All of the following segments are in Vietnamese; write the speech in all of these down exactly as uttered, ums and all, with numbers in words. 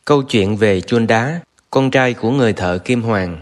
Câu chuyện về Chuân Đá, con trai của người thợ kim hoàng.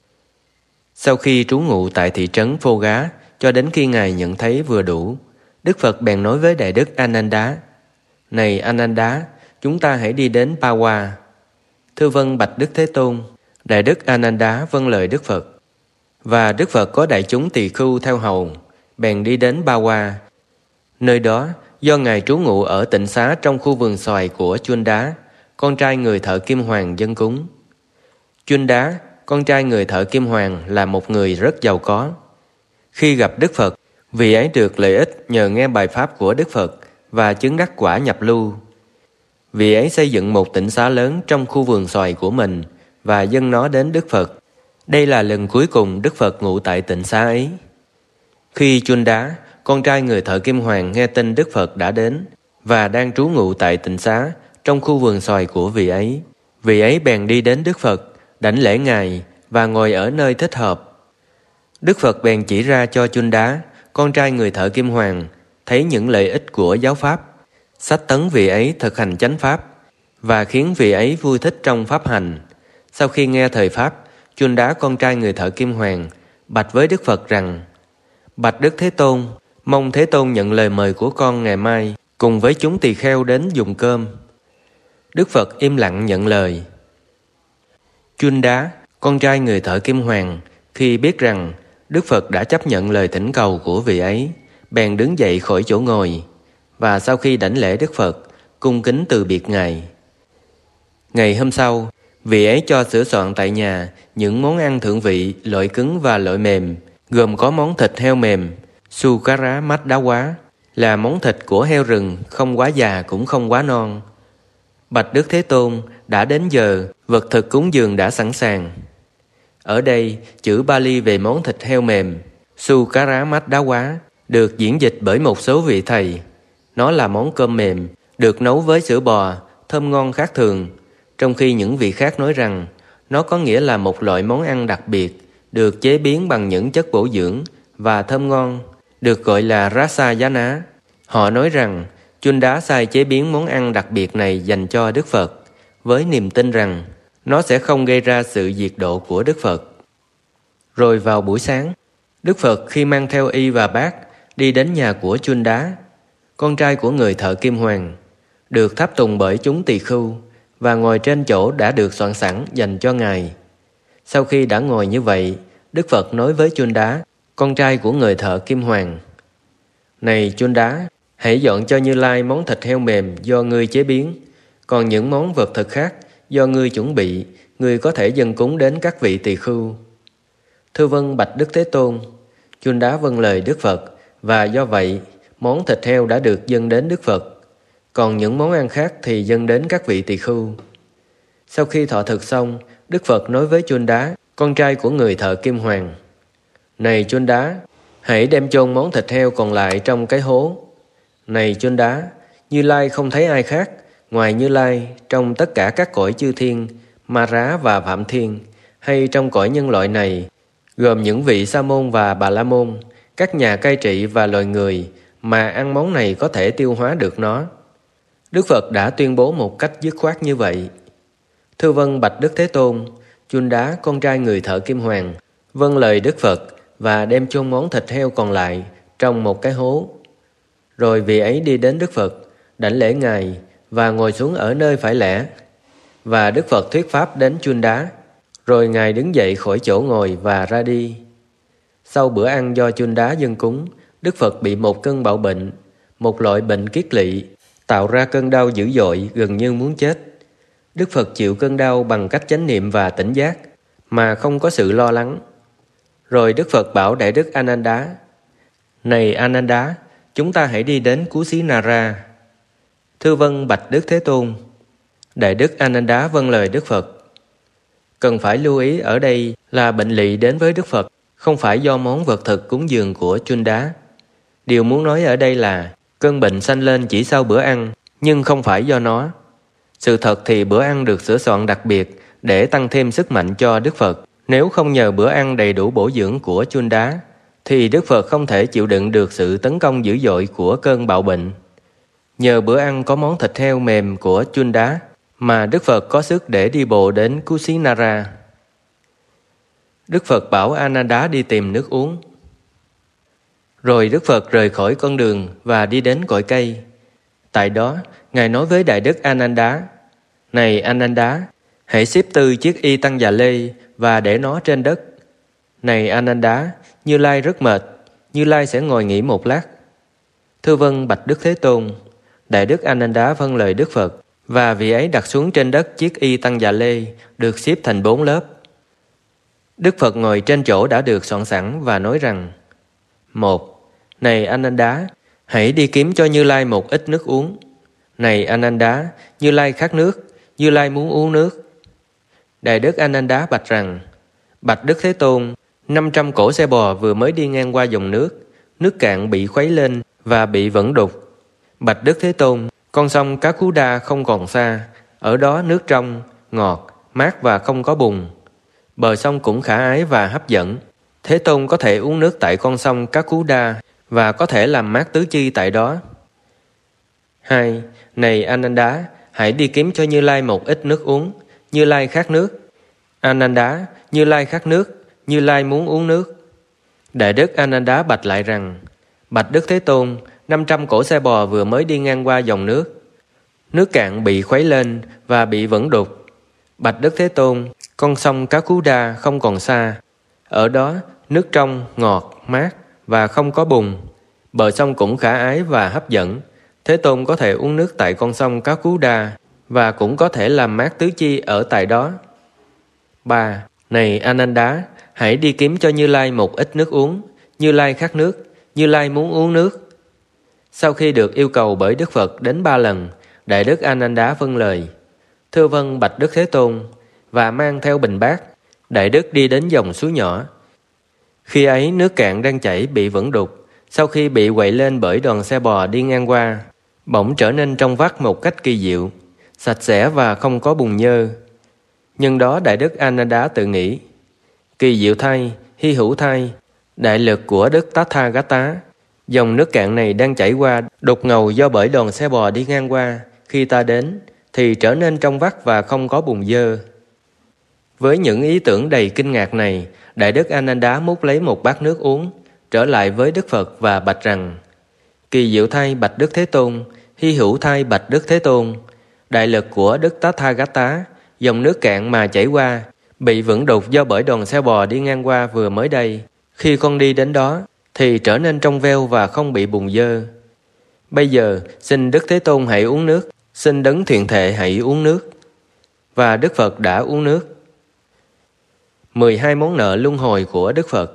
Sau khi trú ngụ tại thị trấn Phô Gá, cho đến khi Ngài nhận thấy vừa đủ, Đức Phật bèn nói với Đại Đức Ananda: Này Ananda, chúng ta hãy đi đến Pawa. Thưa vâng bạch Đức Thế Tôn. Đại Đức Ananda vâng lời Đức Phật. Và Đức Phật có đại chúng tỳ khưu theo hầu, bèn đi đến Pawa. Nơi đó, do Ngài trú ngụ ở tịnh xá trong khu vườn xoài của Chuân Đá, con trai người thợ kim hoàng dâng cúng. Chuân Đá, con trai người thợ kim hoàng, là một người rất giàu có. Khi gặp Đức Phật, vị ấy được lợi ích nhờ nghe bài pháp của Đức Phật và chứng đắc quả nhập lưu. Vị ấy xây dựng một tịnh xá lớn trong khu vườn xoài của mình và dâng nó đến Đức Phật. Đây là lần cuối cùng Đức Phật ngụ tại tịnh xá ấy. Khi Chuân Đá, con trai người thợ kim hoàng, nghe tin Đức Phật đã đến và đang trú ngụ tại tịnh xá trong khu vườn xoài của vị ấy, vị ấy bèn đi đến Đức Phật, đảnh lễ Ngài và ngồi ở nơi thích hợp. Đức Phật bèn chỉ ra cho Chuân Đá, con trai người thợ kim hoàng, thấy những lợi ích của giáo pháp, xách tấn vị ấy thực hành chánh pháp và khiến vị ấy vui thích trong pháp hành. Sau khi nghe thời pháp, Chuân Đá, con trai người thợ kim hoàng, bạch với Đức Phật rằng: Bạch Đức Thế Tôn, mong Thế Tôn nhận lời mời của con ngày mai cùng với chúng tỳ kheo đến dùng cơm. Đức Phật im lặng nhận lời. Chuân Đá, con trai người thợ kim hoàng, khi biết rằng Đức Phật đã chấp nhận lời thỉnh cầu của vị ấy, bèn đứng dậy khỏi chỗ ngồi, và sau khi đảnh lễ Đức Phật, cung kính từ biệt Ngài. Ngày hôm sau, vị ấy cho sửa soạn tại nhà những món ăn thượng vị, loại cứng và loại mềm, gồm có món thịt heo mềm, Sukara mách đá quá, là món thịt của heo rừng, không quá già cũng không quá non. Bạch Đức Thế Tôn, đã đến giờ, vật thực cúng dường đã sẵn sàng. Ở đây, chữ Bali về món thịt heo mềm, Sukara mách đá quá, được diễn dịch bởi một số vị thầy. Nó là món cơm mềm, được nấu với sữa bò, thơm ngon khác thường, trong khi những vị khác nói rằng nó có nghĩa là một loại món ăn đặc biệt, được chế biến bằng những chất bổ dưỡng và thơm ngon, được gọi là Rasayana. Họ nói rằng Chuân Đá sai chế biến món ăn đặc biệt này dành cho Đức Phật, với niềm tin rằng nó sẽ không gây ra sự diệt độ của Đức Phật. Rồi vào buổi sáng, Đức Phật khi mang theo y và bát đi đến nhà của Chuân Đá, con trai của người thợ kim hoàng, được tháp tùng bởi chúng tỳ khưu và ngồi trên chỗ đã được soạn sẵn dành cho Ngài. Sau khi đã ngồi như vậy, Đức Phật nói với Chuân Đá, con trai của người thợ kim hoàng: Này Chuân Đá, hãy dọn cho Như Lai món thịt heo mềm do ngươi chế biến, còn những món vật thực khác do ngươi chuẩn bị, ngươi có thể dâng cúng đến các vị tỳ khưu. Thưa vâng bạch Đức Thế Tôn. Chuân Đá vâng lời Đức Phật, và do vậy món thịt heo đã được dâng đến Đức Phật, còn những món ăn khác thì dâng đến các vị tỳ khưu. Sau khi thọ thực xong, Đức Phật nói với Chuân Đá, con trai của người thợ kim hoàng: Này Chuân Đá, hãy đem chôn món thịt heo còn lại trong cái hố. Này Chuân Đá, Như Lai không thấy ai khác ngoài Như Lai trong tất cả các cõi chư thiên, Ma Rá và Phạm Thiên, hay trong cõi nhân loại này, gồm những vị Sa môn và Bà La môn, các nhà cai trị và loài người mà ăn món này có thể tiêu hóa được nó. Đức Phật đã tuyên bố một cách dứt khoát như vậy. Thưa vâng bạch Đức Thế Tôn. Chuân Đá, con trai người thợ kim hoàng, vâng lời Đức Phật và đem chôn món thịt heo còn lại trong một cái hố. Rồi vị ấy đi đến Đức Phật, đảnh lễ Ngài và ngồi xuống ở nơi phải lẽ. Và Đức Phật thuyết pháp đến Chuân Đá, rồi Ngài đứng dậy khỏi chỗ ngồi và ra đi. Sau bữa ăn do Chuân Đá dâng cúng, Đức Phật bị một cơn bạo bệnh, một loại bệnh kiết lỵ, tạo ra cơn đau dữ dội gần như muốn chết. Đức Phật chịu cơn đau bằng cách chánh niệm và tỉnh giác, mà không có sự lo lắng. Rồi Đức Phật bảo Đại Đức Ananda: Này Ananda, chúng ta hãy đi đến Kusinara. Thưa vâng bạch Đức Thế Tôn. Đại Đức Ananda vâng lời Đức Phật. Cần phải lưu ý ở đây là bệnh lỵ đến với Đức Phật không phải do món vật thực cúng dường của Chuân Đá. Điều muốn nói ở đây là cơn bệnh sanh lên chỉ sau bữa ăn, nhưng không phải do nó. Sự thật thì bữa ăn được sửa soạn đặc biệt để tăng thêm sức mạnh cho Đức Phật. Nếu không nhờ bữa ăn đầy đủ bổ dưỡng của Chuân Đá, thì Đức Phật không thể chịu đựng được sự tấn công dữ dội của cơn bạo bệnh. Nhờ bữa ăn có món thịt heo mềm của Chuân Đá mà Đức Phật có sức để đi bộ đến Kusinara. Đức Phật bảo Ananda đi tìm nước uống. Rồi Đức Phật rời khỏi con đường và đi đến cội cây. Tại đó, Ngài nói với Đại Đức Ananda: Này Ananda, hãy xếp tư chiếc y tăng già lê và để nó trên đất. Này Ananda, Như Lai rất mệt, Như Lai sẽ ngồi nghỉ một lát. Thưa vâng, bạch Đức Thế Tôn. Đại Đức Ananda vâng lời Đức Phật, và vị ấy đặt xuống trên đất chiếc y tăng già lê được xếp thành bốn lớp. Đức Phật ngồi trên chỗ đã được soạn sẵn và nói rằng: Một, này Ananda, hãy đi kiếm cho Như Lai một ít nước uống. Này Ananda, Như Lai khát nước, Như Lai muốn uống nước. Đại Đức Ananda bạch rằng: Bạch Đức Thế Tôn, năm trăm cỗ xe bò vừa mới đi ngang qua dòng nước, nước cạn bị khuấy lên và bị vẫn đục. Bạch Đức Thế Tôn, con sông Cá Cú Đa không còn xa, ở đó nước trong, ngọt, mát và không có bùn. Bờ sông cũng khả ái và hấp dẫn. Thế Tôn có thể uống nước tại con sông Cá Cú Đa và có thể làm mát tứ chi tại đó. Hai, này Ananda, hãy đi kiếm cho Như Lai một ít nước uống. Như Lai khát nước. Ananda, Như Lai khát nước, Như Lai muốn uống nước. Đại Đức Ananda bạch lại rằng: Bạch Đức Thế Tôn, năm trăm cỗ xe bò vừa mới đi ngang qua dòng nước. Nước cạn bị khuấy lên và bị vẫn đục. Bạch Đức Thế Tôn, con sông Cá Cú Đa không còn xa, ở đó nước trong, ngọt, mát và không có bùn. Bờ sông cũng khả ái và hấp dẫn. Thế Tôn có thể uống nước tại con sông Cá Cú Đa và cũng có thể làm mát tứ chi ở tại đó. Ba, này Ananda, hãy đi kiếm cho Như Lai một ít nước uống. Như Lai khát nước, Như Lai muốn uống nước. Sau khi được yêu cầu bởi Đức Phật đến ba lần, Đại Đức Ananda vâng lời: Thưa vâng, bạch Đức Thế Tôn, và mang theo bình bát. Đại Đức đi đến dòng suối nhỏ. Khi ấy nước cạn đang chảy bị vẫn đục, sau khi bị quậy lên bởi đoàn xe bò đi ngang qua, bỗng trở nên trong vắt một cách kỳ diệu, sạch sẽ và không có bùn nhơ. Nhưng đó Đại Đức Ananda tự nghĩ: Kỳ diệu thay, hy hữu thay, đại lực của Đức Tathagata. Dòng nước cạn này đang chảy qua đục ngầu do bởi đoàn xe bò đi ngang qua. Khi ta đến thì trở nên trong vắt và không có bùn dơ. Với những ý tưởng đầy kinh ngạc này, Đại Đức Ananda múc lấy một bát nước uống, trở lại với Đức Phật và bạch rằng: Kỳ diệu thay bạch Đức Thế Tôn, hy hữu thay bạch Đức Thế Tôn, đại lực của Đức Tathagata, dòng nước cạn mà chảy qua bị vững đục do bởi đoàn xe bò đi ngang qua vừa mới đây. Khi con đi đến đó thì trở nên trong veo và không bị bùn dơ. Bây giờ xin Đức Thế Tôn hãy uống nước, xin Đấng Thiện Thệ hãy uống nước. Và Đức Phật đã uống nước. mười hai món nợ luân hồi của Đức Phật.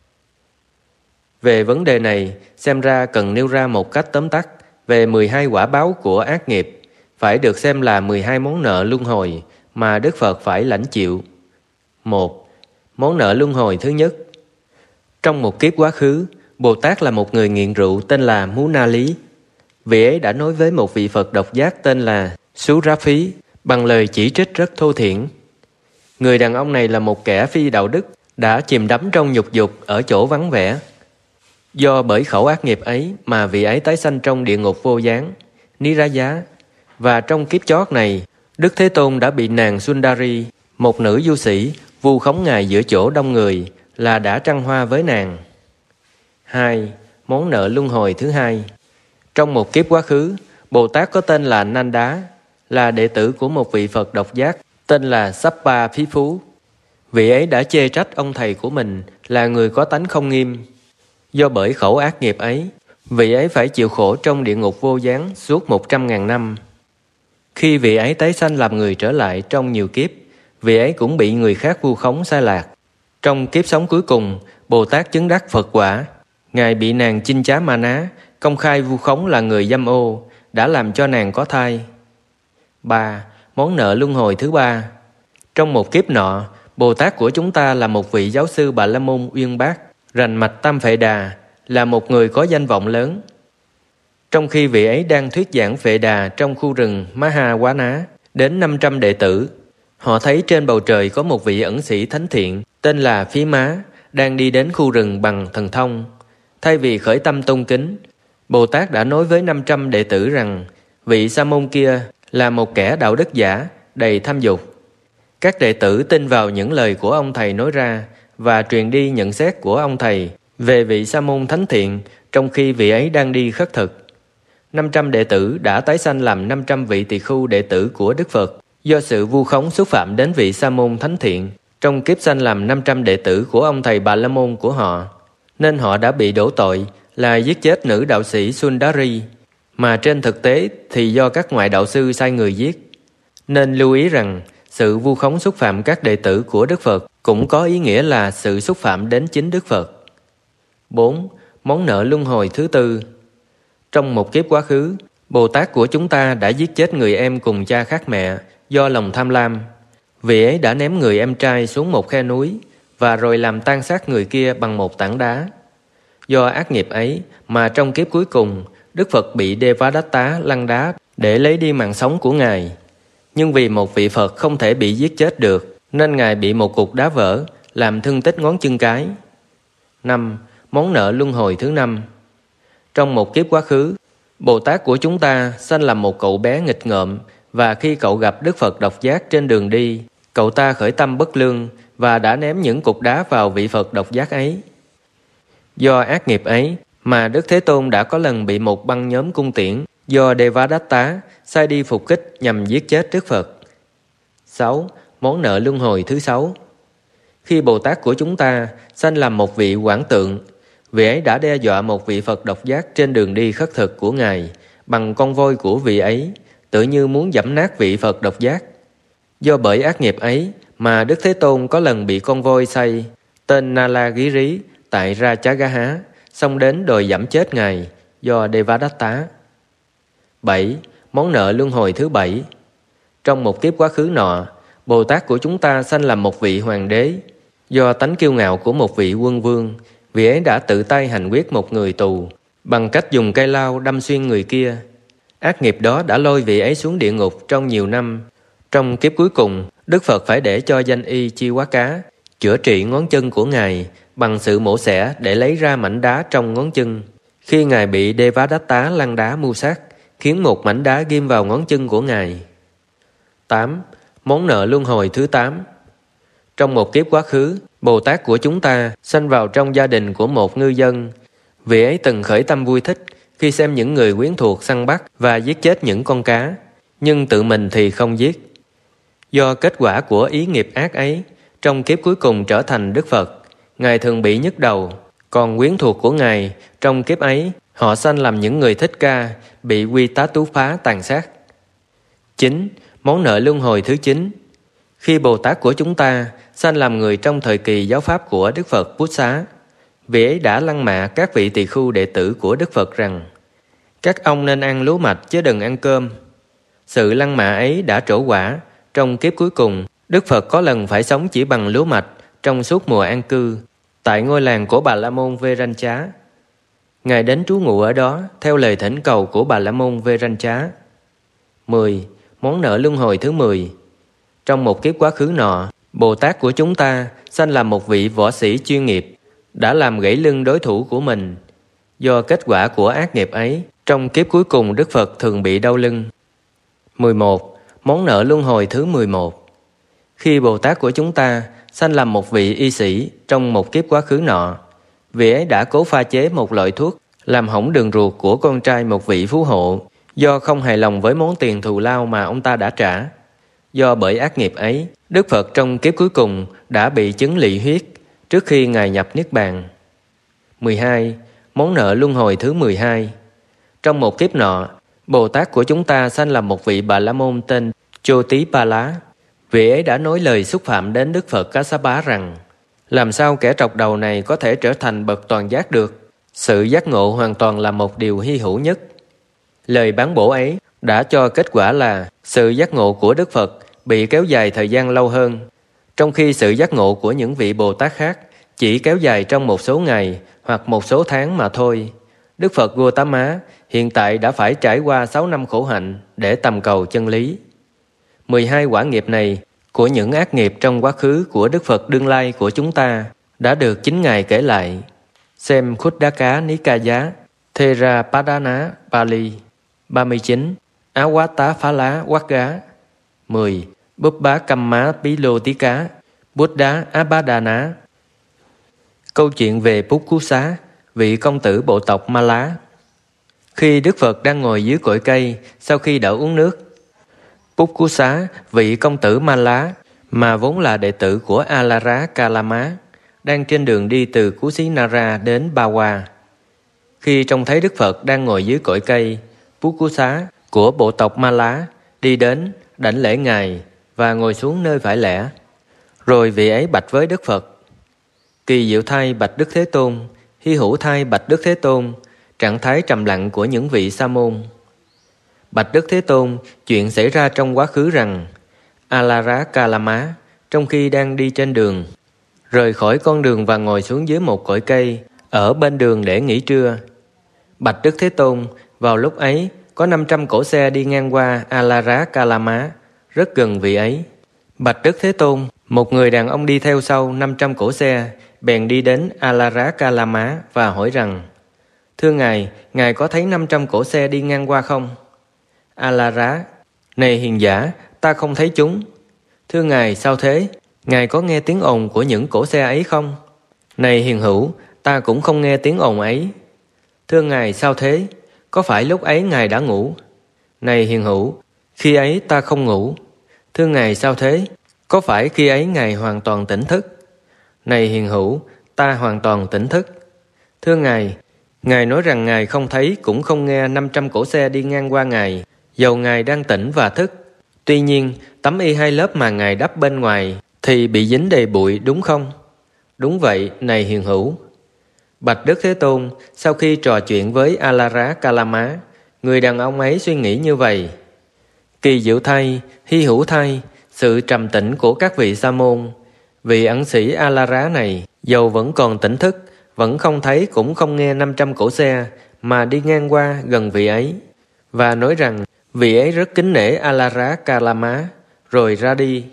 Về vấn đề này, xem ra cần nêu ra một cách tóm tắt về mười hai quả báo của ác nghiệp, phải được xem là mười hai món nợ luân hồi mà Đức Phật phải lãnh chịu. Một, món nợ luân hồi thứ nhất. Trong một kiếp quá khứ, Bồ Tát là một người nghiện rượu tên là Mú Na Lý. Vị ấy đã nói với một vị Phật độc giác tên là Sú Rá Phí bằng lời chỉ trích rất thô thiển. Người đàn ông này là một kẻ phi đạo đức, đã chìm đắm trong nhục dục ở chỗ vắng vẻ. Do bởi khẩu ác nghiệp ấy mà vị ấy tái sanh trong địa ngục vô gián, Ní Rá Giá. Và trong kiếp chót này, Đức Thế Tôn đã bị nàng Sundari, một nữ du sĩ, vu khống Ngài giữa chỗ đông người, là đã trăng hoa với nàng. Hai, món nợ luân hồi thứ hai. Trong một kiếp quá khứ, Bồ Tát có tên là Nanda, là đệ tử của một vị Phật độc giác tên là Sappa Phí Phú. Vị ấy đã chê trách ông thầy của mình là người có tánh không nghiêm. Do bởi khẩu ác nghiệp ấy, vị ấy phải chịu khổ trong địa ngục vô gián suốt một trăm ngàn năm. Khi vị ấy tái sanh làm người trở lại trong nhiều kiếp, vị ấy cũng bị người khác vu khống sai lạc. Trong kiếp sống cuối cùng, Bồ Tát chứng đắc Phật quả. Ngài bị nàng Chinh Chá Ma Ná công khai vu khống là người dâm ô, đã làm cho nàng có thai. Ba, món nợ luân hồi thứ ba. Trong một kiếp nọ, Bồ Tát của chúng ta là một vị giáo sư Bà La Môn uyên bác, rành mạch Tam Phệ Đà, là một người có danh vọng lớn. Trong khi vị ấy đang thuyết giảng Phệ Đà trong khu rừng Maha Quá Ná đến năm trăm đệ tử, họ thấy trên bầu trời có một vị ẩn sĩ thánh thiện tên là Phí Má đang đi đến khu rừng bằng thần thông. Thay vì khởi tâm tôn kính, Bồ Tát đã nói với năm trăm đệ tử rằng vị Sa môn kia là một kẻ đạo đức giả, đầy tham dục. Các đệ tử tin vào những lời của ông thầy nói ra và truyền đi nhận xét của ông thầy về vị sa môn thánh thiện trong khi vị ấy đang đi khất thực. năm trăm đệ tử đã tái sanh làm năm trăm vị tỳ khưu đệ tử của Đức Phật do sự vu khống xúc phạm đến vị sa môn thánh thiện trong kiếp sanh làm năm trăm đệ tử của ông thầy Bà La Môn của họ, nên họ đã bị đổ tội là giết chết nữ đạo sĩ Sundari, mà trên thực tế thì do các ngoại đạo sư sai người giết. Nên lưu ý rằng sự vu khống xúc phạm các đệ tử của Đức Phật cũng có ý nghĩa là sự xúc phạm đến chính Đức Phật. bốn. Món nợ luân hồi thứ tư. Trong một kiếp quá khứ, Bồ Tát của chúng ta đã giết chết người em cùng cha khác mẹ do lòng tham lam. Vị ấy đã ném người em trai xuống một khe núi và rồi làm tan xác người kia bằng một tảng đá. Do ác nghiệp ấy mà trong kiếp cuối cùng, Đức Phật bị Devadatta lăn đá để lấy đi mạng sống của Ngài. Nhưng vì một vị Phật không thể bị giết chết được, nên Ngài bị một cục đá vỡ, làm thương tích ngón chân cái. năm. Món nợ luân hồi thứ năm. Trong một kiếp quá khứ, Bồ Tát của chúng ta sanh làm một cậu bé nghịch ngợm, và khi cậu gặp Đức Phật độc giác trên đường đi, cậu ta khởi tâm bất lương và đã ném những cục đá vào vị Phật độc giác ấy. Do ác nghiệp ấy mà Đức Thế Tôn đã có lần bị một băng nhóm cung tiễn do Devadatta sai đi phục kích nhằm giết chết Đức Phật. sáu. Món nợ luân hồi thứ sáu. Khi Bồ Tát của chúng ta sanh làm một vị quản tượng, vị ấy đã đe dọa một vị Phật độc giác trên đường đi khất thực của Ngài bằng con voi của vị ấy, tự như muốn giẫm nát vị Phật độc giác. Do bởi ác nghiệp ấy mà Đức Thế Tôn có lần bị con voi xay tên Nalagiri tại Rajagaha xông đến đòi giẫm chết Ngài do Devadatta. bảy. Món nợ luân hồi thứ bảy. Trong một kiếp quá khứ nọ, Bồ Tát của chúng ta sanh làm một vị hoàng đế. Do tánh kiêu ngạo của một vị quân vương, vị ấy đã tự tay hành quyết một người tù bằng cách dùng cây lao đâm xuyên người kia. Ác nghiệp đó đã lôi vị ấy xuống địa ngục trong nhiều năm. Trong kiếp cuối cùng, Đức Phật phải để cho danh y Chi Quá Cá chữa trị ngón chân của Ngài bằng sự mổ xẻ để lấy ra mảnh đá trong ngón chân. Khi Ngài bị Devadatta lăn đá mưu sát, khiến một mảnh đá ghim vào ngón chân của Ngài. tám. Món nợ luân hồi thứ tám. Trong một kiếp quá khứ, Bồ Tát của chúng ta sanh vào trong gia đình của một ngư dân. Vị ấy từng khởi tâm vui thích khi xem những người quyến thuộc săn bắt và giết chết những con cá, nhưng tự mình thì không giết. Do kết quả của ý nghiệp ác ấy, trong kiếp cuối cùng trở thành Đức Phật, Ngài thường bị nhức đầu. Còn quyến thuộc của Ngài, trong kiếp ấy, họ sanh làm những người thích ca, bị Quy Tá Tú Phá tàn sát. chín. Món nợ luân hồi thứ chín. Khi Bồ Tát của chúng ta sanh làm người trong thời kỳ giáo pháp của Đức Phật Bút Xá, vị ấy đã lăng mạ các vị tỳ khưu đệ tử của Đức Phật rằng các ông nên ăn lúa mạch chứ đừng ăn cơm. Sự lăng mạ ấy đã trổ quả. Trong kiếp cuối cùng, Đức Phật có lần phải sống chỉ bằng lúa mạch trong suốt mùa an cư tại ngôi làng của Bà La Môn Verancha. Ngài đến trú ngụ ở đó theo lời thỉnh cầu của Bà La Môn Verancha. mười. Món nợ luân hồi thứ mười. Trong một kiếp quá khứ nọ, Bồ Tát của chúng ta sanh làm một vị võ sĩ chuyên nghiệp, đã làm gãy lưng đối thủ của mình. Do kết quả của ác nghiệp ấy, trong kiếp cuối cùng Đức Phật thường bị đau lưng. mười một. Món nợ luân hồi thứ mười một. Khi Bồ Tát của chúng ta sanh làm một vị y sĩ trong một kiếp quá khứ nọ, vị ấy đã cố pha chế một loại thuốc làm hỏng đường ruột của con trai một vị phú hộ, do không hài lòng với món tiền thù lao mà ông ta đã trả. Do bởi ác nghiệp ấy, Đức Phật trong kiếp cuối cùng đã bị chứng lỵ huyết trước khi Ngài nhập Niết Bàn. mười hai. Món nợ luân hồi thứ mười hai. Trong một kiếp nọ, Bồ Tát của chúng ta sanh làm một vị Bà La Môn tên Chotipala. Vị ấy đã nói lời xúc phạm đến Đức Phật Kassapa rằng làm sao kẻ trọc đầu này có thể trở thành bậc toàn giác được? Sự giác ngộ hoàn toàn là một điều hy hữu nhất. Lời bán bổ ấy đã cho kết quả là sự giác ngộ của Đức Phật bị kéo dài thời gian lâu hơn, trong khi sự giác ngộ của những vị Bồ Tát khác chỉ kéo dài trong một số ngày hoặc một số tháng mà thôi. Đức Phật Gautama hiện tại đã phải trải qua sáu năm khổ hạnh để tầm cầu chân lý. mười hai quả nghiệp này của những ác nghiệp trong quá khứ của Đức Phật đương lai của chúng ta đã được chính Ngài kể lại. Xem Khuddaka Nikaya Therapadana Pali ba mươi chín. Á Quá Tá Phá Lá Quát Gá. Mười. Búp Bá Căm Má Bí Lô Tí Cá, Bút Đá Á Bá Đà Ná. Câu chuyện về Pukkusa, vị công tử bộ tộc Ma Lá. Khi Đức Phật đang ngồi dưới cội cây sau khi đỡ uống nước, Pukkusa, vị công tử Ma Lá mà vốn là đệ tử của Alara Kalama, đang trên đường đi từ Kusinara đến Bawa. Khi trông thấy Đức Phật đang ngồi dưới cội cây, Pukkusa của bộ tộc Ma Lá đi đến đảnh lễ Ngài và ngồi xuống nơi phải lẽ. Rồi vị ấy bạch với Đức Phật: Kỳ diệu thay bạch Đức Thế Tôn, hy hữu thay bạch Đức Thế Tôn, trạng thái trầm lặng của những vị sa môn. Bạch Đức Thế Tôn, chuyện xảy ra trong quá khứ rằng Alara Kalama, trong khi đang đi trên đường, rời khỏi con đường và ngồi xuống dưới một cội cây ở bên đường để nghỉ trưa. Bạch Đức Thế Tôn, vào lúc ấy có năm trăm cỗ xe đi ngang qua Alara Kalama, rất gần vị ấy. Bạch Đức Thế Tôn, một người đàn ông đi theo sau năm trăm cỗ xe, bèn đi đến Alara Kalama và hỏi rằng: Thưa Ngài, Ngài có thấy năm trăm cỗ xe đi ngang qua không? Alara: Này hiền giả, ta không thấy chúng. Thưa Ngài, sao thế? Ngài có nghe tiếng ồn của những cỗ xe ấy không? Này hiền hữu, ta cũng không nghe tiếng ồn ấy. Thưa Ngài, sao thế? Có phải lúc ấy Ngài đã ngủ? Này hiền hữu, khi ấy ta không ngủ. Thưa Ngài, sao thế? Có phải khi ấy Ngài hoàn toàn tỉnh thức? Này hiền hữu, ta hoàn toàn tỉnh thức. Thưa Ngài, Ngài nói rằng Ngài không thấy cũng không nghe năm trăm cỗ xe đi ngang qua Ngài, dầu Ngài đang tỉnh và thức. Tuy nhiên, tấm y hai lớp mà Ngài đắp bên ngoài thì bị dính đầy bụi, đúng không? Đúng vậy, này hiền hữu. Bạch Đức Thế Tôn, sau khi trò chuyện với Alara Kalama, người đàn ông ấy suy nghĩ như vậy: Kỳ diệu thay, hy hữu thay, sự trầm tĩnh của các vị sa môn. Vị ẩn sĩ Alara này, dầu vẫn còn tỉnh thức, vẫn không thấy cũng không nghe năm trăm cỗ xe mà đi ngang qua gần vị ấy, và nói rằng vị ấy rất kính nể Alara Kalama, rồi ra đi.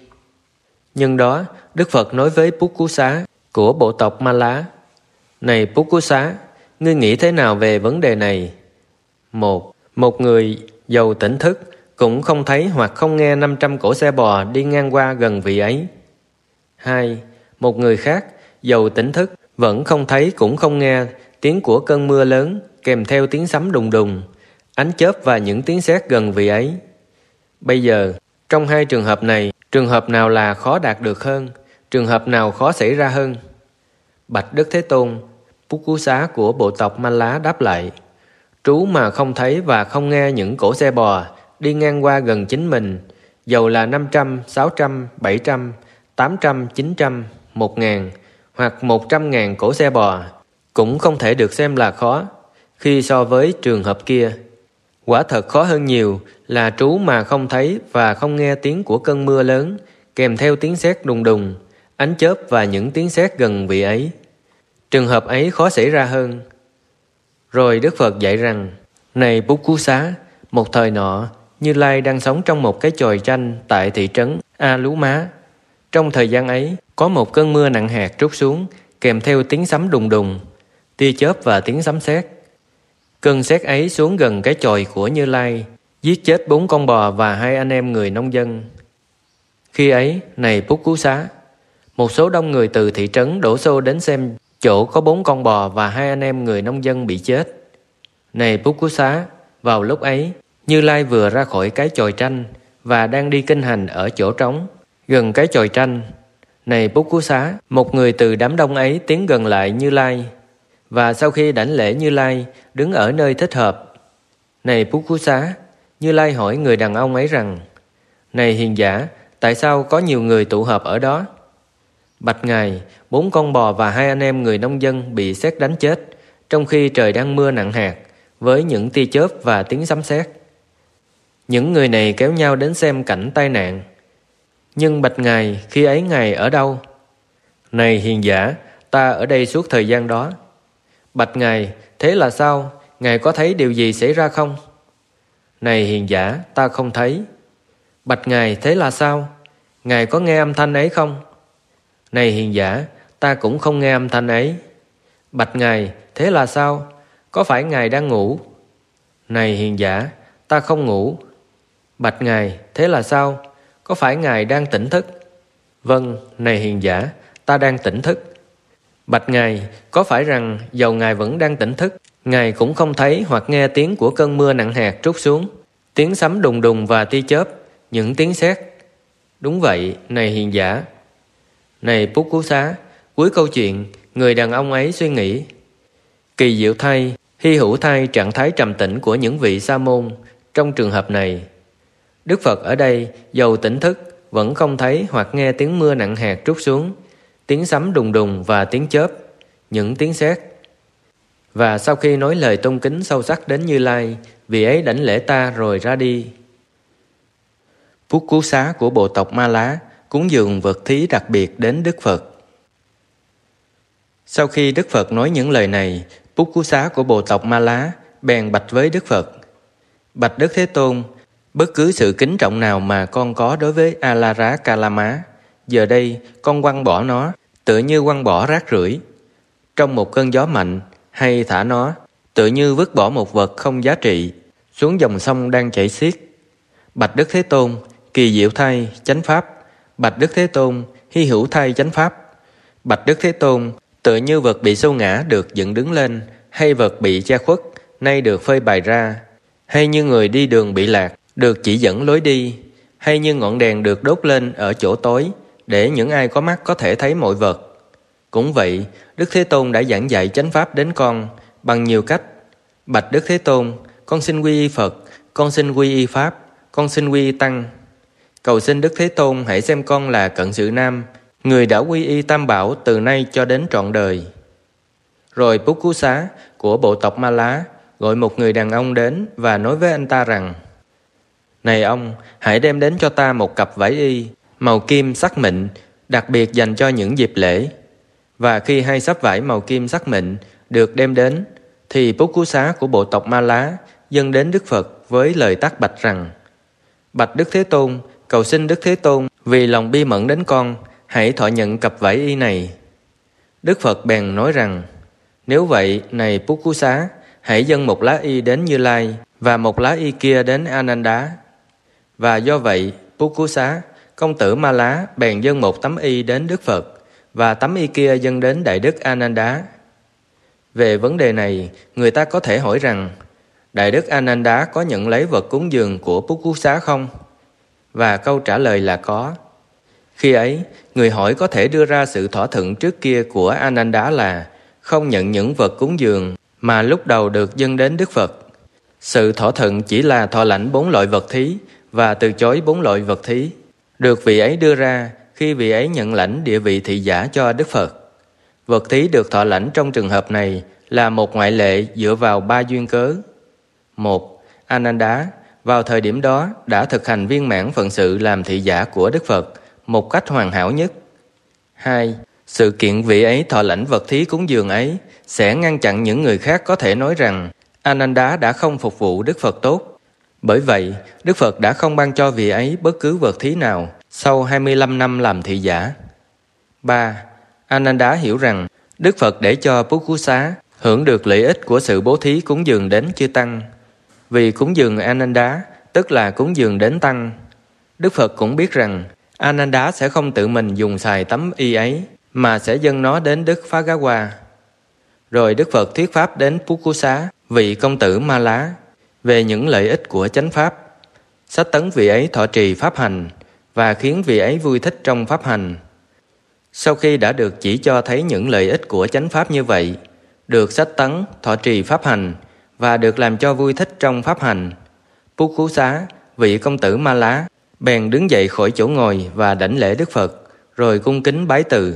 Nhưng đó, Đức Phật nói với Pukkusa của bộ tộc Ma Lá: Này Pukkusa, ngươi nghĩ thế nào về vấn đề này? Một, một người dầu tỉnh thức cũng không thấy hoặc không nghe năm trăm cỗ xe bò đi ngang qua gần vị ấy. Hai, một người khác dầu tỉnh thức vẫn không thấy cũng không nghe tiếng của cơn mưa lớn kèm theo tiếng sấm đùng đùng, ánh chớp và những tiếng sét gần vị ấy. Bây giờ, trong hai trường hợp này, trường hợp nào là khó đạt được hơn? Trường hợp nào khó xảy ra hơn? Bạch Đức Thế Tôn, Pukkusa của bộ tộc Ma Lá đáp lại: Trú mà không thấy và không nghe những cỗ xe bò đi ngang qua gần chính mình, dầu là năm trăm, sáu trăm, bảy trăm, tám trăm, chín trăm, một ngàn hoặc một trăm ngàn cỗ xe bò, cũng không thể được xem là khó khi so với trường hợp kia. Quả thật khó hơn nhiều là trú mà không thấy và không nghe tiếng của cơn mưa lớn kèm theo tiếng sét đùng đùng, ánh chớp và những tiếng sét gần vị ấy. Trường hợp ấy khó xảy ra hơn. Rồi Đức Phật dạy rằng: Này Pukkusa, một thời nọ, Như Lai đang sống trong một cái chòi tranh tại thị trấn A Lú Má. Trong thời gian ấy, có một cơn mưa nặng hạt trút xuống, kèm theo tiếng sấm đùng đùng, tia chớp và tiếng sấm sét. Cơn sét ấy xuống gần cái chòi của Như Lai, giết chết bốn con bò và hai anh em người nông dân. Khi ấy, này Pukkusa, một số đông người từ thị trấn đổ xô đến xem chỗ có bốn con bò và hai anh em người nông dân bị chết. Này Pukkusa, vào lúc ấy, Như Lai vừa ra khỏi cái chòi tranh và đang đi kinh hành ở chỗ trống, gần cái chòi tranh. Này Pukkusa, một người từ đám đông ấy tiến gần lại Như Lai, và sau khi đảnh lễ Như Lai, đứng ở nơi thích hợp. Này Pukkusa, Như Lai hỏi người đàn ông ấy rằng: Này hiền giả, tại sao có nhiều người tụ họp ở đó? Bạch Ngài, bốn con bò và hai anh em người nông dân bị sét đánh chết, trong khi trời đang mưa nặng hạt, với những tia chớp và tiếng sấm sét. Những người này kéo nhau đến xem cảnh tai nạn. Nhưng bạch Ngài, khi ấy Ngài ở đâu? Này hiền giả, ta ở đây suốt thời gian đó. Bạch Ngài, thế là sao? Ngài có thấy điều gì xảy ra không? Này hiền giả, ta không thấy. Bạch Ngài, thế là sao? Ngài có nghe âm thanh ấy không? Này hiền giả, ta cũng không nghe âm thanh ấy. Bạch Ngài, thế là sao? Có phải Ngài đang ngủ? Này hiền giả, ta không ngủ. Bạch Ngài, thế là sao? Có phải Ngài đang tỉnh thức? Vâng, này hiền giả, ta đang tỉnh thức. Bạch Ngài, có phải rằng dầu Ngài vẫn đang tỉnh thức, Ngài cũng không thấy hoặc nghe tiếng của cơn mưa nặng hạt trút xuống, tiếng sấm đùng đùng và tia chớp, những tiếng sét? Đúng vậy, này hiền giả. Này Púc Cú Xá, cuối câu chuyện, người đàn ông ấy suy nghĩ. Kỳ diệu thay, hy hữu thay trạng thái trầm tĩnh của những vị sa môn trong trường hợp này. Đức Phật ở đây dầu tỉnh thức vẫn không thấy hoặc nghe tiếng mưa nặng hạt trút xuống, tiếng sấm đùng đùng và tiếng chớp, những tiếng sét. Và sau khi nói lời tôn kính sâu sắc đến Như Lai, vị ấy đảnh lễ ta rồi ra đi. Phúc Cú Xá của bộ tộc Ma Lá cúng dường vật thí đặc biệt đến Đức Phật. Sau khi Đức Phật nói những lời này, Phúc Cú Xá của bộ tộc Ma Lá bèn bạch với Đức Phật: Bạch Đức Thế Tôn, bất cứ sự kính trọng nào mà con có đối với A-la-rá Ca-la-má, giờ đây con quăng bỏ nó, tựa như quăng bỏ rác rưởi trong một cơn gió mạnh, hay thả nó, tựa như vứt bỏ một vật không giá trị, xuống dòng sông đang chảy xiết. Bạch Đức Thế Tôn, kỳ diệu thay, chánh pháp. Bạch Đức Thế Tôn, hy hữu thay, chánh pháp. Bạch Đức Thế Tôn, tựa như vật bị xô ngã được dựng đứng lên, hay vật bị che khuất, nay được phơi bày ra, hay như người đi đường bị lạc, được chỉ dẫn lối đi, hay như ngọn đèn được đốt lên ở chỗ tối, để những ai có mắt có thể thấy mọi vật. Cũng vậy, Đức Thế Tôn đã giảng dạy chánh pháp đến con bằng nhiều cách. Bạch Đức Thế Tôn, con xin quy y Phật, con xin quy y Pháp, con xin quy y Tăng. Cầu xin Đức Thế Tôn hãy xem con là Cận Sự Nam, người đã quy y Tam Bảo từ nay cho đến trọn đời. Rồi Phúc Cú Xá của bộ tộc Ma Lá gọi một người đàn ông đến và nói với anh ta rằng: Này ông, hãy đem đến cho ta một cặp vải y màu kim sắc mịn, đặc biệt dành cho những dịp lễ. Và khi hai sắp vải màu kim sắc mịn được đem đến, thì Phúc Cú Xá của bộ tộc Ma Lá dâng đến Đức Phật với lời tác bạch rằng: Bạch Đức Thế Tôn, cầu xin Đức Thế Tôn vì lòng bi mẫn đến con, hãy thọ nhận cặp vải y này. Đức Phật bèn nói rằng: Nếu vậy, này Phúc Cú Xá, hãy dâng một lá y đến Như Lai và một lá y kia đến Ananda. Và do vậy, Phúc Cú Xá, công tử Ma Lá bèn dâng một tấm y đến Đức Phật, và tấm y kia dâng đến Đại Đức Ananda. Về vấn đề này, người ta có thể hỏi rằng: Đại Đức Ananda có nhận lấy vật cúng dường của Phúc Cú Xá không? Và câu trả lời là có. Khi ấy, người hỏi có thể đưa ra sự thỏa thuận trước kia của Ananda là không nhận những vật cúng dường mà lúc đầu được dâng đến Đức Phật. Sự thỏa thuận chỉ là thọ lãnh bốn loại vật thí và từ chối bốn loại vật thí, được vị ấy đưa ra khi vị ấy nhận lãnh địa vị thị giả cho Đức Phật. Vật thí được thọ lãnh trong trường hợp này là một ngoại lệ dựa vào ba duyên cớ. Một, Ananda vào thời điểm đó đã thực hành viên mãn phận sự làm thị giả của Đức Phật một cách hoàn hảo nhất. Hai, sự kiện vị ấy thọ lãnh vật thí cúng dường ấy sẽ ngăn chặn những người khác có thể nói rằng Ananda đã không phục vụ Đức Phật tốt. Bởi vậy, Đức Phật đã không ban cho vị ấy bất cứ vật thí nào sau hai mươi lăm năm làm thị giả. Ba, Ananda hiểu rằng Đức Phật để cho Phúc Cú Xá hưởng được lợi ích của sự bố thí cúng dường đến chư Tăng. Vì cúng dường Ananda tức là cúng dường đến Tăng. Đức Phật cũng biết rằng Ananda sẽ không tự mình dùng xài tấm y ấy, mà sẽ dâng nó đến Đức Phá Gá Hoa. Rồi Đức Phật thuyết pháp đến Phúc Cú Xá, vị công tử Ma Lá, về những lợi ích của chánh pháp, xách tấn vị ấy thọ trì pháp hành và khiến vị ấy vui thích trong pháp hành. Sau khi đã được chỉ cho thấy những lợi ích của chánh pháp như vậy, được xách tấn, thọ trì pháp hành và được làm cho vui thích trong pháp hành, Phúc Cú Xá, vị công tử Ma Lá, bèn đứng dậy khỏi chỗ ngồi và đảnh lễ Đức Phật, rồi cung kính bái từ.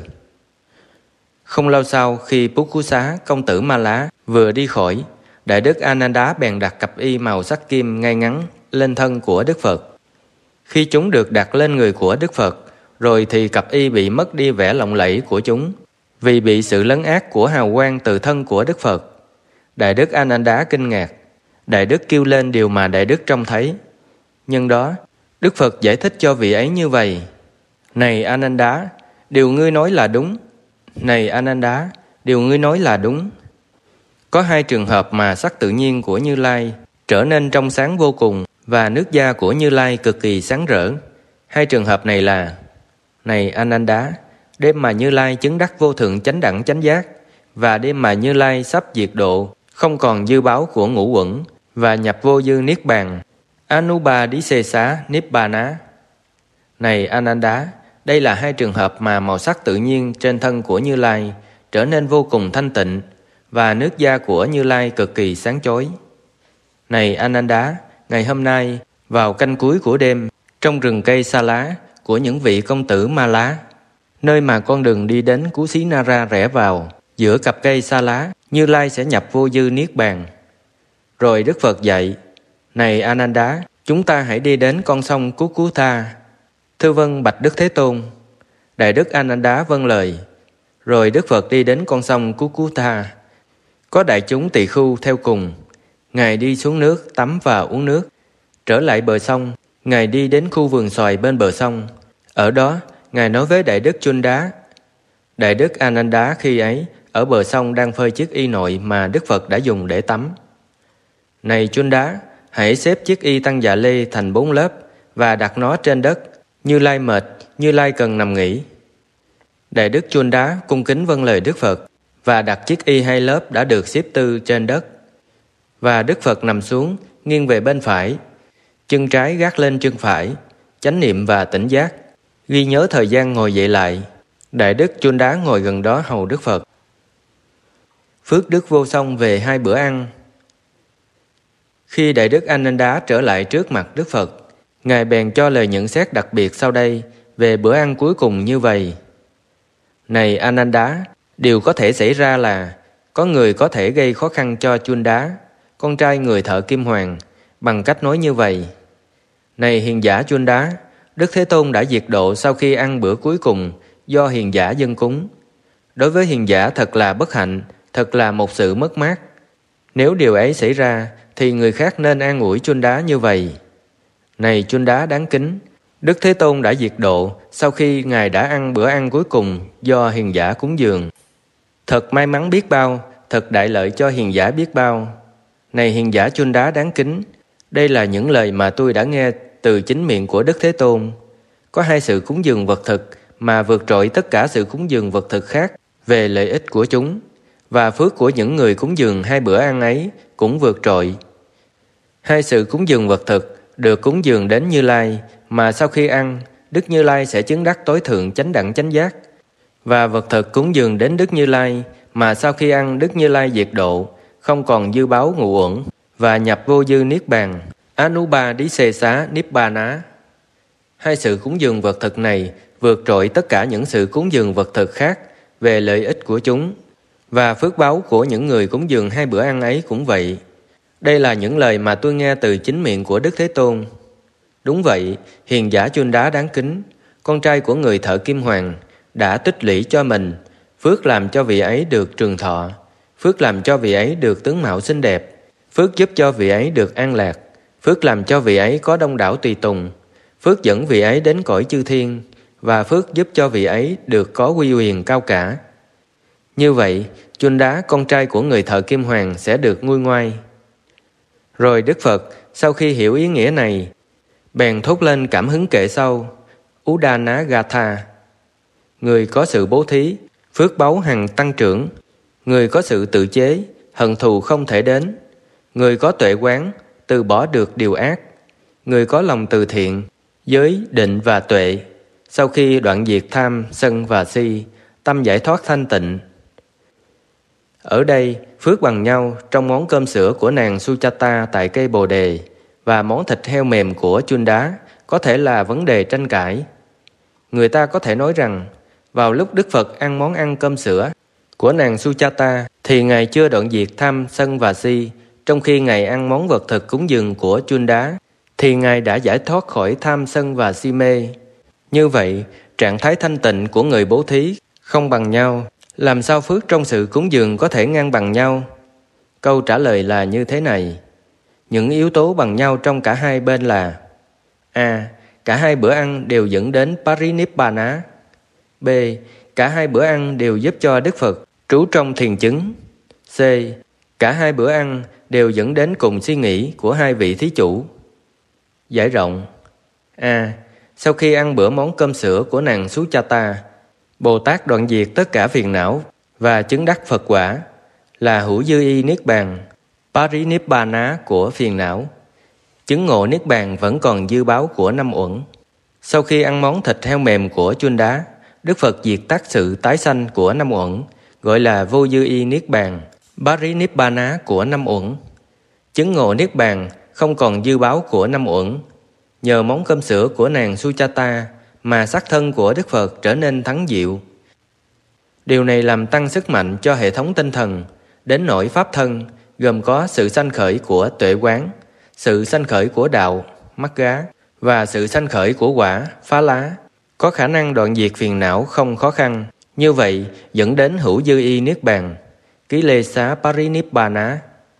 Không lâu sau, khi Phúc Cú Xá, công tử Ma Lá vừa đi khỏi, Đại Đức Ananda bèn đặt cặp y màu sắc kim ngay ngắn lên thân của Đức Phật. Khi chúng được đặt lên người của Đức Phật, rồi thì cặp y bị mất đi vẻ lộng lẫy của chúng, vì bị sự lấn át của hào quang từ thân của Đức Phật. Đại Đức Ananda kinh ngạc. Đại Đức kêu lên điều mà Đại Đức trông thấy. Nhưng đó, Đức Phật giải thích cho vị ấy như vậy: Này Ananda, điều ngươi nói là đúng. Này Ananda, điều ngươi nói là đúng. Có hai trường hợp mà sắc tự nhiên của Như Lai trở nên trong sáng vô cùng và nước da của Như Lai cực kỳ sáng rỡ. Hai trường hợp này là: này Ananda, đêm mà Như Lai chứng đắc vô thượng chánh đẳng chánh giác, và đêm mà Như Lai sắp diệt độ, không còn dư báo của ngũ uẩn và nhập vô dư niết bàn, Anubadisesa Nibbana. Này Ananda, đây là hai trường hợp mà màu sắc tự nhiên trên thân của Như Lai trở nên vô cùng thanh tịnh, và nước da của Như Lai cực kỳ sáng chói. Này Ananda, ngày hôm nay, vào canh cuối của đêm, trong rừng cây Sa Lá của những vị công tử Ma Lá, nơi mà con đường đi đến Cú Xí Nara rẽ vào, giữa cặp cây Sa Lá, Như Lai sẽ nhập vô dư niết bàn. Rồi Đức Phật dạy: này Ananda, chúng ta hãy đi đến con sông Cú Cú Tha. Thưa vâng, bạch Đức Thế Tôn. Đại Đức Ananda vâng lời. Rồi Đức Phật đi đến con sông Cú Cú Tha. Có đại chúng tỳ khưu theo cùng. Ngài đi xuống nước tắm và uống nước. Trở lại bờ sông, Ngài đi đến khu vườn xoài bên bờ sông. Ở đó, Ngài nói với Đại Đức Chunda. Đại Đức Ananda khi ấy ở bờ sông đang phơi chiếc y nội mà Đức Phật đã dùng để tắm. Này Chunda, hãy xếp chiếc y tăng dạ lê thành bốn lớp và đặt nó trên đất. Như Lai mệt, Như Lai cần nằm nghỉ. Đại Đức Chunda cung kính vâng lời Đức Phật và đặt chiếc y hai lớp đã được xếp tư trên đất. Và Đức Phật nằm xuống, nghiêng về bên phải, chân trái gác lên chân phải, chánh niệm và tỉnh giác, ghi nhớ thời gian ngồi dậy lại. Đại Đức Chunda ngồi gần đó hầu Đức Phật. Phước đức vô song về hai bữa ăn. Khi Đại Đức Ananda trở lại trước mặt Đức Phật, Ngài bèn cho lời nhận xét đặc biệt sau đây về bữa ăn cuối cùng như vậy: này Ananda, điều có thể xảy ra là có người có thể gây khó khăn cho Chunda, con trai người thợ kim hoàng, bằng cách nói như vậy: này hiền giả Chunda, Đức Thế Tôn đã diệt độ sau khi ăn bữa cuối cùng do hiền giả dâng cúng. Đối với hiền giả thật là bất hạnh, thật là một sự mất mát. Nếu điều ấy xảy ra thì người khác nên an ủi Chunda như vậy: này Chunda đáng kính, Đức Thế Tôn đã diệt độ sau khi Ngài đã ăn bữa ăn cuối cùng do hiền giả cúng dường. Thật may mắn biết bao, thật đại lợi cho hiền giả biết bao. Này hiền giả Chunda đáng kính, đây là những lời mà tôi đã nghe từ chính miệng của Đức Thế Tôn. Có hai sự cúng dường vật thực mà vượt trội tất cả sự cúng dường vật thực khác về lợi ích của chúng, và phước của những người cúng dường hai bữa ăn ấy cũng vượt trội. Hai sự cúng dường vật thực được cúng dường đến Như Lai mà sau khi ăn, Đức Như Lai sẽ chứng đắc tối thượng chánh đẳng chánh giác, và vật thực cúng dường đến Đức Như Lai mà sau khi ăn, Đức Như Lai diệt độ, không còn dư báo ngũ uẩn và nhập vô dư niết bàn, Anubadisesa Nibbana. Hai sự cúng dường vật thực này vượt trội tất cả những sự cúng dường vật thực khác về lợi ích của chúng, và phước báo của những người cúng dường hai bữa ăn ấy cũng vậy. Đây là những lời mà tôi nghe từ chính miệng của Đức Thế Tôn. Đúng vậy, hiền giả Chunda đáng kính, con trai của người thợ kim hoàng, đã tích lũy cho mình phước làm cho vị ấy được trường thọ, phước làm cho vị ấy được tướng mạo xinh đẹp, phước giúp cho vị ấy được an lạc, phước làm cho vị ấy có đông đảo tùy tùng, phước dẫn vị ấy đến cõi chư thiên, và phước giúp cho vị ấy được có uy quyền cao cả. Như vậy, Chunda, con trai của người thợ kim hoàng, sẽ được nguôi ngoai. Rồi Đức Phật, sau khi hiểu ý nghĩa này, bèn thốt lên cảm hứng kệ sau: Udana Gatha. Người có sự bố thí, phước báu hằng tăng trưởng. Người có sự tự chế, hận thù không thể đến. Người có tuệ quán, từ bỏ được điều ác. Người có lòng từ thiện, giới, định và tuệ, sau khi đoạn diệt tham, sân và si, tâm giải thoát thanh tịnh. Ở đây, phước bằng nhau trong món cơm sữa của nàng Suchata tại cây Bồ Đề và món thịt heo mềm của Chunda có thể là vấn đề tranh cãi. Người ta có thể nói rằng, vào lúc Đức Phật ăn món ăn cơm sữa của nàng Suchata thì Ngài chưa đoạn diệt tham, sân và si, trong khi Ngài ăn món vật thực cúng dường của Chunda thì Ngài đã giải thoát khỏi tham, sân và si mê. Như vậy, trạng thái thanh tịnh của người bố thí không bằng nhau. Làm sao phước trong sự cúng dường có thể ngang bằng nhau? Câu trả lời là như thế này. Những yếu tố bằng nhau trong cả hai bên là: A. Cả hai bữa ăn đều dẫn đến Parinibbana. B. Cả hai bữa ăn đều giúp cho Đức Phật trú trong thiền chứng. C. Cả hai bữa ăn đều dẫn đến cùng suy nghĩ của hai vị thí chủ. Giải rộng. A. Sau khi ăn bữa món cơm sữa của nàng Suchata, Bồ Tát đoạn diệt tất cả phiền não và chứng đắc Phật quả, là hữu dư y niết bàn, Parinibbana của phiền não. Chứng ngộ niết bàn vẫn còn dư báo của năm uẩn. Sau khi ăn món thịt heo mềm của Chun Đá, Đức Phật diệt tắt sự tái sanh của năm uẩn, gọi là vô dư y niết bàn, Parinibbana của năm uẩn. Chứng ngộ niết bàn không còn dư báo của năm uẩn. Nhờ món cơm sữa của nàng Suchata mà sắc thân của Đức Phật trở nên thắng diệu. Điều này làm tăng sức mạnh cho hệ thống tinh thần, đến nỗi pháp thân gồm có sự sanh khởi của tuệ quán, sự sanh khởi của đạo, mắt gá, và sự sanh khởi của quả, phá lá, có khả năng đoạn diệt phiền não không khó khăn. Như vậy dẫn đến hữu dư y niết bàn, ký lê xá Parinibbana.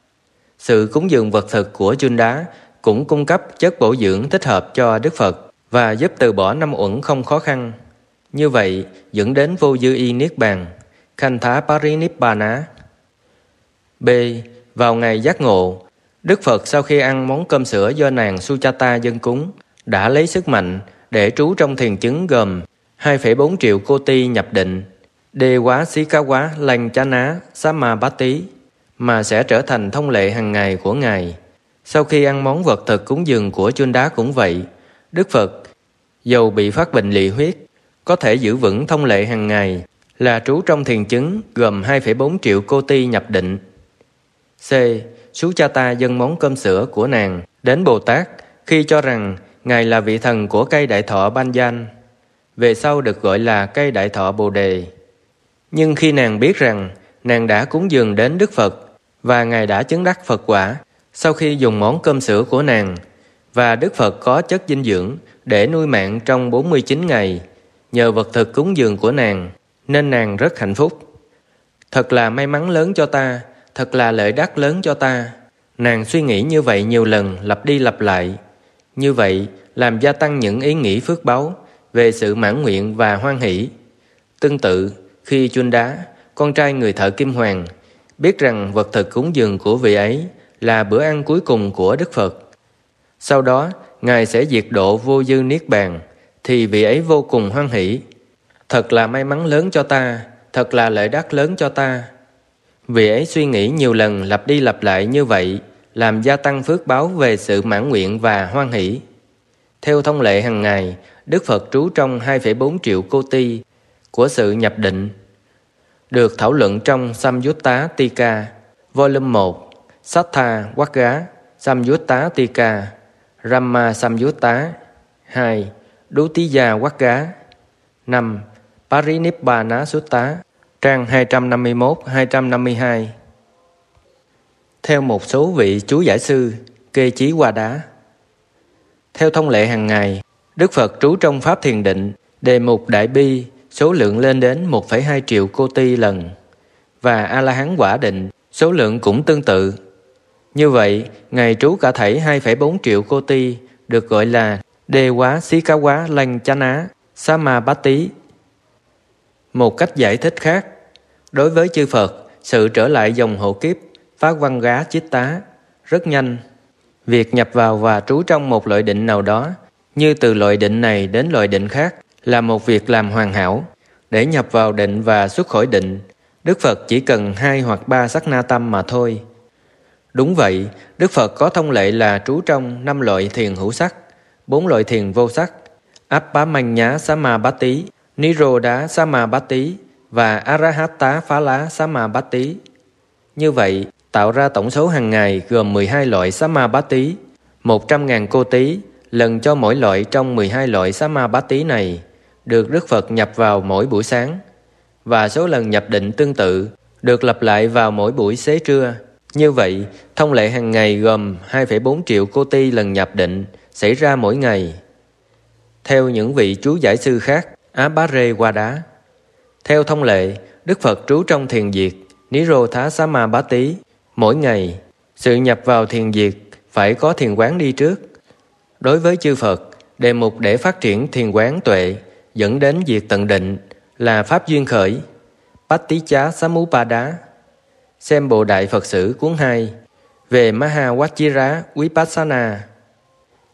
Sự cúng dường vật thực của Chun Đá cũng cung cấp chất bổ dưỡng thích hợp cho Đức Phật và giúp từ bỏ năm uẩn không khó khăn. Như vậy dẫn đến vô dư y niết bàn, khanh thá Parinibbana. B. Vào ngày giác ngộ, Đức Phật sau khi ăn món cơm sữa do nàng Suchata dâng cúng, đã lấy sức mạnh để trú trong thiền chứng gồm hai phẩy bốn triệu cô ti nhập định, đê quá xí cá quá lanh chá ná Samabati, mà sẽ trở thành thông lệ hàng ngày của Ngài. Sau khi ăn món vật thực cúng dường của Chun Đá cũng vậy, Đức Phật, dầu bị phát bệnh lỵ huyết, có thể giữ vững thông lệ hàng ngày là trú trong thiền chứng gồm hai phẩy bốn triệu cô ti nhập định. C. Suchata dâng món cơm sữa của nàng đến Bồ Tát khi cho rằng Ngài là vị thần của cây đại thọ Banyan, về sau được gọi là cây đại thọ Bồ Đề. Nhưng khi nàng biết rằng nàng đã cúng dường đến Đức Phật và Ngài đã chứng đắc Phật quả sau khi dùng món cơm sữa của nàng, và Đức Phật có chất dinh dưỡng để nuôi mạng trong bốn mươi chín ngày nhờ vật thực cúng dường của nàng, nên nàng rất hạnh phúc. Thật là may mắn lớn cho ta, thật là lợi đắc lớn cho ta. Nàng suy nghĩ như vậy nhiều lần, lặp đi lặp lại. Như vậy làm gia tăng những ý nghĩ phước báu về sự mãn nguyện và hoan hỷ. Tương tự, khi Chun Đá, con trai người thợ kim hoàng, biết rằng vật thực cúng dường của vị ấy là bữa ăn cuối cùng của Đức Phật, sau đó Ngài sẽ diệt độ vô dư niết bàn, thì vị ấy vô cùng hoan hỷ. Thật là may mắn lớn cho ta, thật là lợi đắc lớn cho ta. Vị ấy suy nghĩ nhiều lần, lặp đi lặp lại như vậy, làm gia tăng phước báo về sự mãn nguyện và hoan hỷ. Theo thông lệ hàng ngày, Đức Phật trú trong hai phẩy bốn triệu cô ti của sự nhập định, được thảo luận trong Samyutta Tika, Volume một, Sattha Vagga Samyutta Tika, Ramma Samyutta hai, Dutiya Vagga năm, Parinibbana Sutta, trang hai trăm năm mươi mốt đến hai trăm năm mươi hai. Theo một số vị chú giải sư, Kê Chí Hoa Đá. Theo thông lệ hàng ngày, Đức Phật trú trong pháp thiền định, đề mục đại bi, số lượng lên đến một phẩy hai triệu cô ti lần, và A-la-hán quả định, số lượng cũng tương tự. Như vậy, Ngài trú cả thảy hai phẩy bốn triệu cô ti, được gọi là Đê Quá Xí Cá Quá Lanh Chá Ná Samabati. Một cách giải thích khác, đối với chư Phật, sự trở lại dòng hộ kiếp phát văn gá chít tá rất nhanh. Việc nhập vào và trú trong một loại định nào đó, như từ loại định này đến loại định khác, là một việc làm hoàn hảo. Để nhập vào định và xuất khỏi định, Đức Phật chỉ cần hai hoặc ba sát na tâm mà thôi. Đúng vậy, Đức Phật có thông lệ là trú trong năm loại thiền hữu sắc, bốn loại thiền vô sắc, Appamanya Samabati, Nirodha Samabati và Arahata Phá Lá Samabati. Như vậy, tạo ra tổng số hàng ngày gồm mười hai loại Samabati, một trăm nghìn cô tí, lần cho mỗi loại trong mười hai loại Samabati này, được Đức Phật nhập vào mỗi buổi sáng, và số lần nhập định tương tự, được lặp lại vào mỗi buổi xế trưa. Như vậy, thông lệ hàng ngày gồm hai phẩy bốn triệu cô ti lần nhập định xảy ra mỗi ngày. Theo những vị chú giải sư khác, Abhare Hoa Đá. Theo thông lệ, Đức Phật trú trong thiền diệt, Nirodha Samabati, mỗi ngày. Sự nhập vào thiền diệt phải có thiền quán đi trước. Đối với chư Phật, đề mục để phát triển thiền quán tuệ dẫn đến việc tận định là pháp duyên khởi, Patticca Samuppada. Xem Bộ Đại Phật Sử cuốn hai về Mahawachira Vipassana.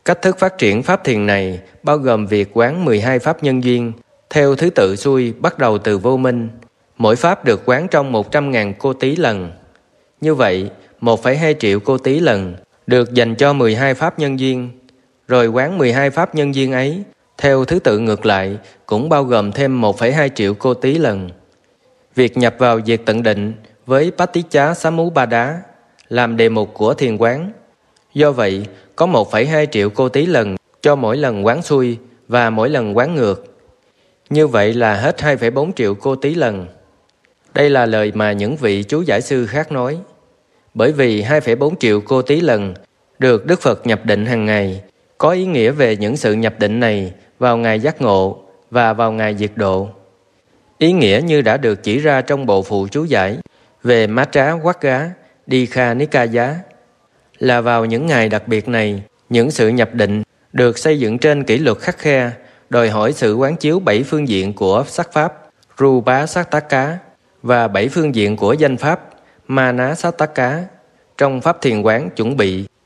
Cách thức phát triển pháp thiền này bao gồm việc quán mười hai pháp nhân duyên theo thứ tự xuôi bắt đầu từ vô minh. Mỗi pháp được quán trong một trăm nghìn cô tí lần. Như vậy, một phẩy hai triệu cô tí lần được dành cho mười hai pháp nhân duyên. Rồi quán mười hai pháp nhân duyên ấy theo thứ tự ngược lại cũng bao gồm thêm một phẩy hai triệu cô tí lần. Việc nhập vào diệt tận định với Paticca Samuppada làm đề mục của thiền quán. Do vậy, có một phẩy hai triệu cô tí lần cho mỗi lần quán xuôi và mỗi lần quán ngược. Như vậy là hết hai phẩy bốn triệu cô tí lần. Đây là lời mà những vị chú giải sư khác nói. Bởi vì hai phẩy bốn triệu cô tí lần được Đức Phật nhập định hàng ngày, có ý nghĩa về những sự nhập định này vào ngày giác ngộ và vào ngày diệt độ. Ý nghĩa như đã được chỉ ra trong bộ phụ chú giải về Matra Vagga Dikha Nikaya là vào những ngày đặc biệt này, những sự nhập định được xây dựng trên kỷ luật khắt khe, đòi hỏi sự quán chiếu bảy phương diện của sắc pháp Rupa Sattaka và bảy phương diện của danh pháp Mana Sattaka trong pháp thiền quán chuẩn bị